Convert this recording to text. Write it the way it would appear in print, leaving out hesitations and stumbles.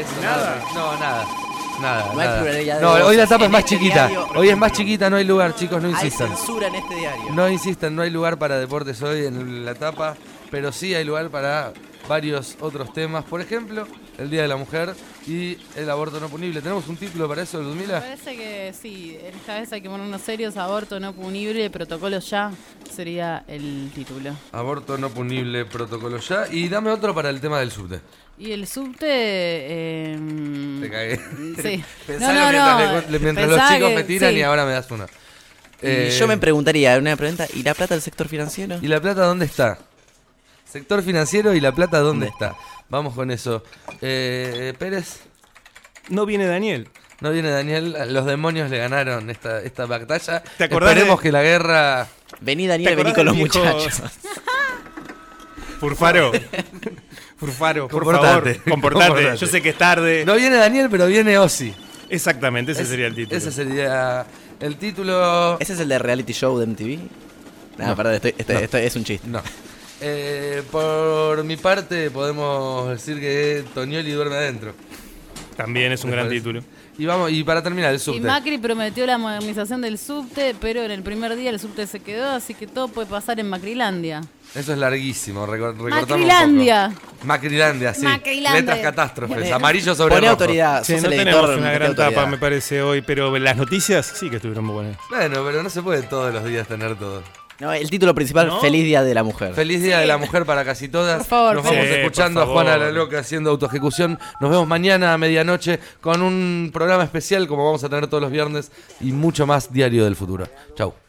eso. ¿Nada? No, nada. Nada, No hay nada. pluralidad de No, hoy voces la tapa es en más este chiquita. diario. Hoy es más chiquita, no hay lugar, chicos, no Hay insistan. censura en este diario. No insistan, no hay lugar para deportes hoy en la tapa, pero sí hay lugar para varios otros temas. Por ejemplo, el Día de la Mujer y el aborto no punible. ¿Tenemos un título para eso, Me Ludmila? parece que sí, esta vez hay que ponernos serios, aborto no punible, protocolo ya, sería el título. Aborto no punible, protocolo ya. Y dame otro para el tema del subte. Y el subte... Te cagué. Sí. Pensalo mientras los Pensaba chicos que- me tiran sí. y ahora me das una. Y yo me preguntaría, una pregunta, ¿y la plata del sector financiero? ¿Y la plata dónde está? Sector financiero y la plata dónde está. Vamos con eso. Pérez, No viene Daniel. no viene Daniel. Los demonios le ganaron esta batalla. ¿Te acordás Esperemos de- que la guerra... Vení, Daniel, ¿Te vení acordás con los del viejo- muchachos. Furfaro. Furfaro, por Comportate, favor. Comportate. comportate. Yo sé que es tarde. No viene Daniel, pero viene Ozzy. Exactamente, ese sería el título. Ese sería el título... ¿Ese es el de reality show de MTV? No, No. perdón, No. esto es un chiste. No. Por mi parte, podemos decir que Toñoli duerme adentro. También es un Me gran parece. título. Y vamos, y para terminar, el Y subte. Macri prometió la modernización del subte, pero en el primer día el subte se quedó, así que todo puede pasar en Macrilandia. Eso es larguísimo, recortamos Macrilandia. un poco. Macrilandia, sí. Macrilandia. Letras catástrofes, Pone- amarillo sobre Pone rojo. autoridad, Che, sos no el tenemos editor. una metí gran autoridad. tapa, me parece, hoy, pero las noticias sí que estuvieron muy buenas. Bueno, pero no se puede todos los días tener todo. No, el título principal, ¿No? Feliz Día de la Mujer. Feliz Día de la Mujer para casi todas. Por favor, Nos vamos sí, escuchando a por Juana favor. la Loca haciendo autoejecución. Nos vemos mañana a medianoche con un programa especial como vamos a tener todos los viernes y mucho más Diario del Futuro. Chau.